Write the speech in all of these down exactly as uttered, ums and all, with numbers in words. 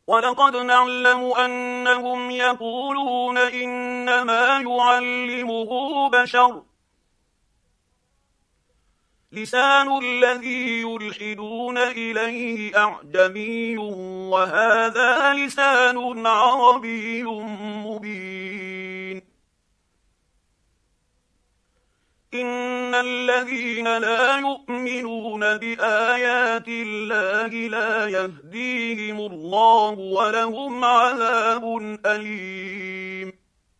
ولقد نعلم أنهم يقولون إنما يعلمه بشر لسان الذي يلحدون إليه أعجمي وهذا لسان عربي مبين إن الذين لا يؤمنون بآيات الله لا يهديهم الله ولهم عذاب أليم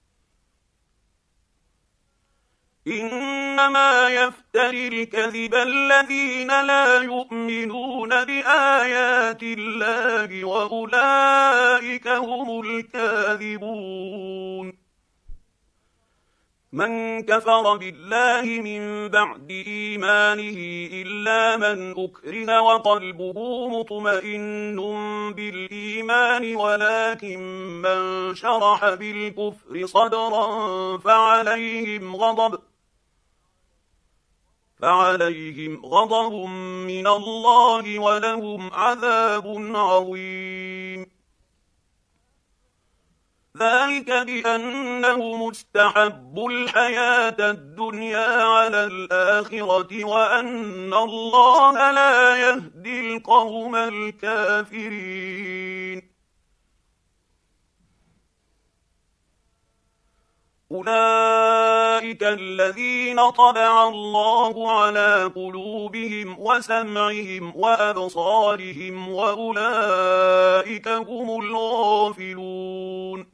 إنما يفتري الكذب الذين لا يؤمنون بآيات الله وأولئك هم الكاذبون من كفر بالله من بعد إيمانه إلا من أكره وقلبه مطمئن بالإيمان ولكن من شرح بالكفر صدرا فعليهم غضب فعليهم غضب من الله ولهم عذاب عظيم ذلك بأنه مستحب الحياة الدنيا على الآخرة وأن الله لا يهدي القوم الكافرين أولئك الذين طبع الله على قلوبهم وسمعهم وأبصارهم وأولئك هم الغافلون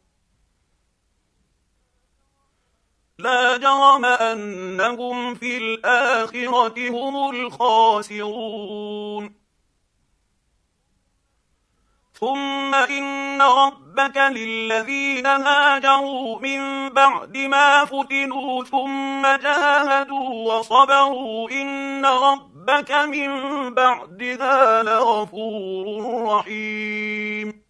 لا جرم أنهم في الآخرة هم الخاسرون ثم إن ربك للذين هاجروا من بعد ما فتنوا ثم جاهدوا وصبروا إن ربك من بعدها لغفور رحيم